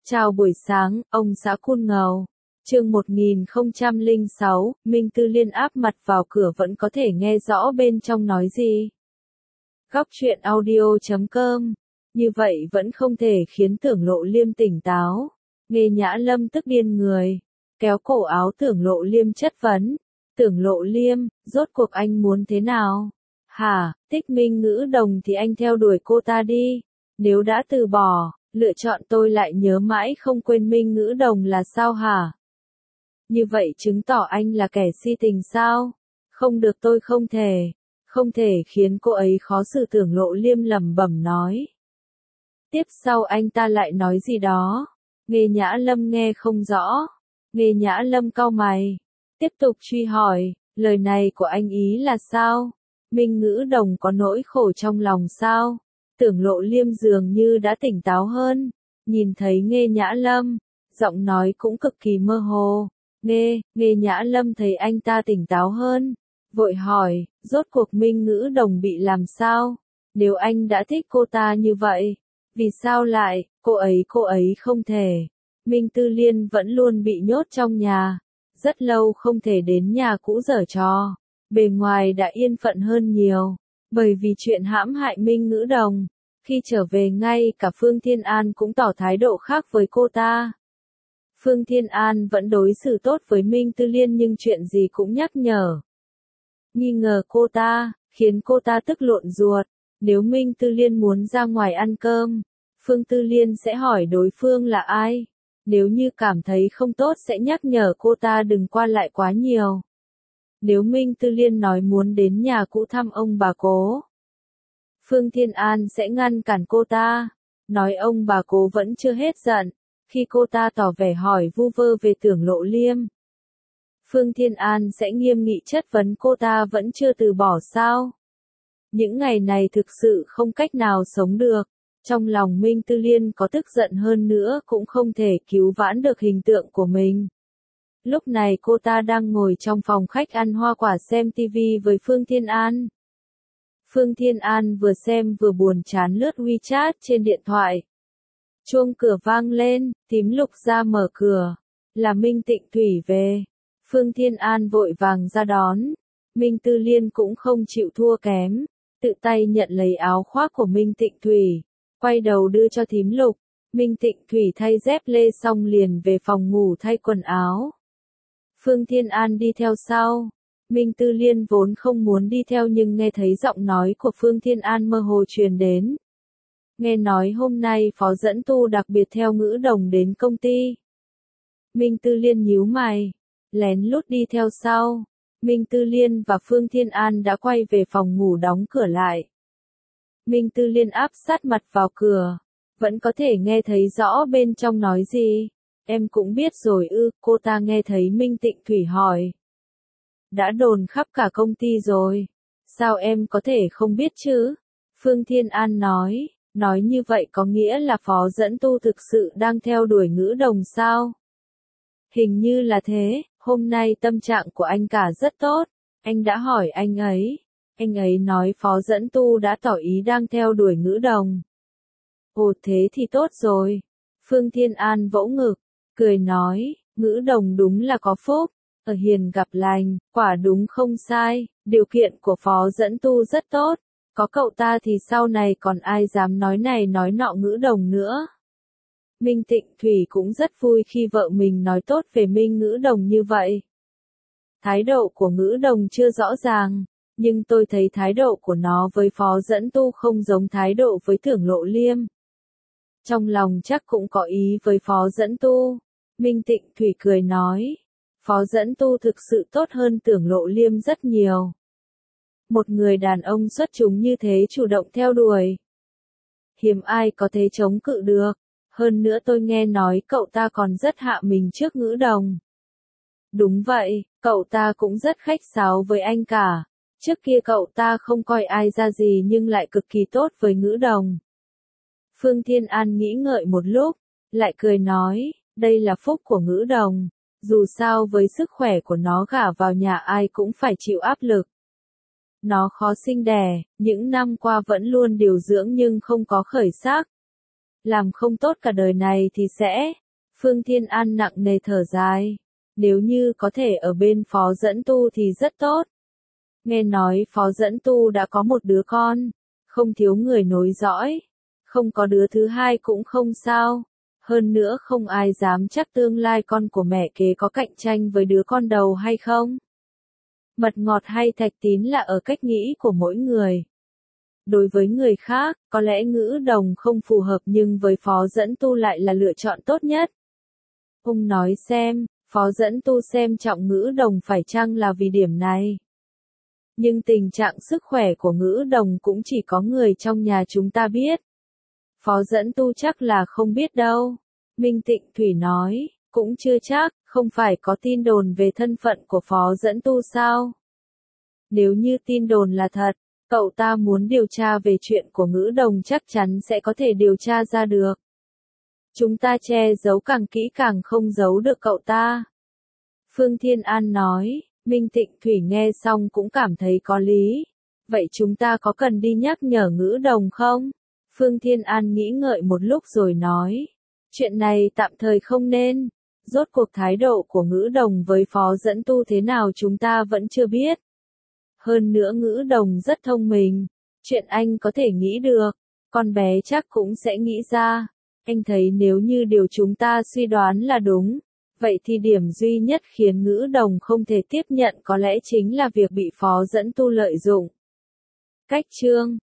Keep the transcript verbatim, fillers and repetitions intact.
Chào buổi sáng, ông xã Cun Ngầu. Chương một nghìn không trăm lẻ sáu, Minh Tư Liên áp mặt vào cửa vẫn có thể nghe rõ bên trong nói gì. Góc truyện audio chấm com. Như vậy vẫn không thể khiến Tưởng Lộ Liêm tỉnh táo. Nghe Nhã Lâm tức điên người. Kéo cổ áo Tưởng Lộ Liêm chất vấn. Tưởng Lộ Liêm, rốt cuộc anh muốn thế nào? Hả, Tích Minh Ngữ Đồng thì anh theo đuổi cô ta đi. Nếu đã từ bỏ, lựa chọn tôi lại nhớ mãi không quên Minh Ngữ Đồng là sao hả? Như vậy chứng tỏ anh là kẻ si tình sao? Không được, tôi không thể. Không thể khiến cô ấy khó xử. Tưởng Lộ Liêm lẩm bẩm nói. Tiếp sau anh ta lại nói gì đó. Nghe Nhã Lâm nghe không rõ. Nghe Nhã Lâm cau mày. Tiếp tục truy hỏi, lời này của anh ý là sao? Minh Ngữ Đồng có nỗi khổ trong lòng sao? Tưởng Lộ Liêm dường như đã tỉnh táo hơn. Nhìn thấy Nghe Nhã Lâm, giọng nói cũng cực kỳ mơ hồ. Nghe, Nghe Nhã Lâm thấy anh ta tỉnh táo hơn. Vội hỏi, rốt cuộc Minh Ngữ Đồng bị làm sao? Nếu anh đã thích cô ta như vậy, vì sao lại, cô ấy cô ấy không thể. Minh Tư Liên vẫn luôn bị nhốt trong nhà. Rất lâu không thể đến nhà cũ giở trò. Bề ngoài đã yên phận hơn nhiều. Bởi vì chuyện hãm hại Minh Ngữ Đồng. Khi trở về ngay cả Phương Thiên An cũng tỏ thái độ khác với cô ta. Phương Thiên An vẫn đối xử tốt với Minh Tư Liên nhưng chuyện gì cũng nhắc nhở. Nghi ngờ cô ta, khiến cô ta tức lộn ruột. Nếu Minh Tư Liên muốn ra ngoài ăn cơm, Phương Tư Liên sẽ hỏi đối phương là ai. Nếu như cảm thấy không tốt sẽ nhắc nhở cô ta đừng qua lại quá nhiều. Nếu Minh Tư Liên nói muốn đến nhà cũ thăm ông bà cố, Phương Thiên An sẽ ngăn cản cô ta, nói ông bà cố vẫn chưa hết giận. Khi cô ta tỏ vẻ hỏi vu vơ về Tưởng Lộ Liêm, Phương Thiên An sẽ nghiêm nghị chất vấn cô ta vẫn chưa từ bỏ sao. Những ngày này thực sự không cách nào sống được. Trong lòng Minh Tư Liên có tức giận hơn nữa cũng không thể cứu vãn được hình tượng của mình. Lúc này cô ta đang ngồi trong phòng khách ăn hoa quả xem tivi với Phương Thiên An. Phương Thiên An vừa xem vừa buồn chán lướt WeChat trên điện thoại. Chuông cửa vang lên, Tím Lục ra mở cửa. Là Minh Tịnh Thủy về. Phương Thiên An vội vàng ra đón. Minh Tư Liên cũng không chịu thua kém. Tự tay nhận lấy áo khoác của Minh Tịnh Thủy. Quay đầu đưa cho Thím Lục. Minh Tịnh Thủy thay dép lê xong liền về phòng ngủ thay quần áo. Phương Thiên An đi theo sau. Minh Tư Liên vốn không muốn đi theo nhưng nghe thấy giọng nói của Phương Thiên An mơ hồ truyền đến. Nghe nói hôm nay Phó Dẫn Tu đặc biệt theo Ngữ Đồng đến công ty. Minh Tư Liên nhíu mày, lén lút đi theo sau. Minh Tư Liên và Phương Thiên An đã quay về phòng ngủ đóng cửa lại. Minh Tư Liên áp sát mặt vào cửa, vẫn có thể nghe thấy rõ bên trong nói gì. Em cũng biết rồi ư, cô ta nghe thấy Minh Tịnh Thủy hỏi. Đã đồn khắp cả công ty rồi. Sao em có thể không biết chứ? Phương Thiên An nói, nói như vậy có nghĩa là Phó Dẫn Tu thực sự đang theo đuổi Ngữ Đồng sao? Hình như là thế, hôm nay tâm trạng của anh cả rất tốt. Anh đã hỏi anh ấy. Anh ấy nói Phó Dẫn Tu đã tỏ ý đang theo đuổi Ngữ Đồng. Ồ thế thì tốt rồi. Phương Thiên An vỗ ngực, cười nói, Ngữ Đồng đúng là có phúc. Ở hiền gặp lành, quả đúng không sai, điều kiện của Phó Dẫn Tu rất tốt. Có cậu ta thì sau này còn ai dám nói này nói nọ Ngữ Đồng nữa. Minh Tịnh Thủy cũng rất vui khi vợ mình nói tốt về Minh Ngữ Đồng như vậy. Thái độ của Ngữ Đồng chưa rõ ràng, nhưng tôi thấy thái độ của nó với Phó Dẫn Tu không giống thái độ với Tưởng Lộ Liêm. Trong lòng chắc cũng có ý với Phó Dẫn Tu. Minh Tịnh Thủy cười nói, Phó Dẫn Tu thực sự tốt hơn Tưởng Lộ Liêm rất nhiều. Một người đàn ông xuất chúng như thế chủ động theo đuổi. Hiếm ai có thể chống cự được. Hơn nữa tôi nghe nói cậu ta còn rất hạ mình trước Ngữ Đồng. Đúng vậy, cậu ta cũng rất khách sáo với anh cả. Trước kia cậu ta không coi ai ra gì nhưng lại cực kỳ tốt với Ngữ Đồng. Phương Thiên An nghĩ ngợi một lúc, lại cười nói, đây là phúc của Ngữ Đồng. Dù sao với sức khỏe của nó gả vào nhà ai cũng phải chịu áp lực. Nó khó sinh đẻ, những năm qua vẫn luôn điều dưỡng nhưng không có khởi sắc. làm không tốt cả đời này thì sẽ. Phương Thiên An nặng nề thở dài. Nếu như có thể ở bên Phó Dẫn Tu thì rất tốt. Nghe nói Phó Dẫn Tu đã có một đứa con, không thiếu người nối dõi. Không có đứa thứ hai cũng không sao. Hơn nữa không ai dám chắc tương lai con của mẹ kế có cạnh tranh với đứa con đầu hay không. Mật ngọt hay thạch tín là ở cách nghĩ của mỗi người. Đối với người khác, có lẽ ngữ đồng không phù hợp nhưng với Phó Dẫn Tu lại là lựa chọn tốt nhất. Ông nói xem, Phó Dẫn Tu xem trọng ngữ đồng phải chăng là vì điểm này. Nhưng tình trạng sức khỏe của ngữ đồng cũng chỉ có người trong nhà chúng ta biết. Phó Dẫn Tu chắc là không biết đâu. Minh Tịnh Thủy nói, cũng chưa chắc, không phải có tin đồn về thân phận của Phó Dẫn Tu sao? Nếu như tin đồn là thật, cậu ta muốn điều tra về chuyện của ngữ đồng chắc chắn sẽ có thể điều tra ra được. Chúng ta che giấu càng kỹ càng không giấu được cậu ta. Phương Thiên An nói, Minh Tịnh Thủy nghe xong cũng cảm thấy có lý. Vậy chúng ta có cần đi nhắc nhở ngữ đồng không? Phương Thiên An nghĩ ngợi một lúc rồi nói, chuyện này tạm thời không nên. Rốt cuộc thái độ của ngữ đồng với Phó Dẫn Tu thế nào chúng ta vẫn chưa biết. Hơn nữa ngữ đồng rất thông minh. Chuyện anh có thể nghĩ được, con bé chắc cũng sẽ nghĩ ra. Anh thấy nếu như điều chúng ta suy đoán là đúng, vậy thì điểm duy nhất khiến ngữ đồng không thể tiếp nhận có lẽ chính là việc bị Phó Dẫn Tu lợi dụng. Cách chương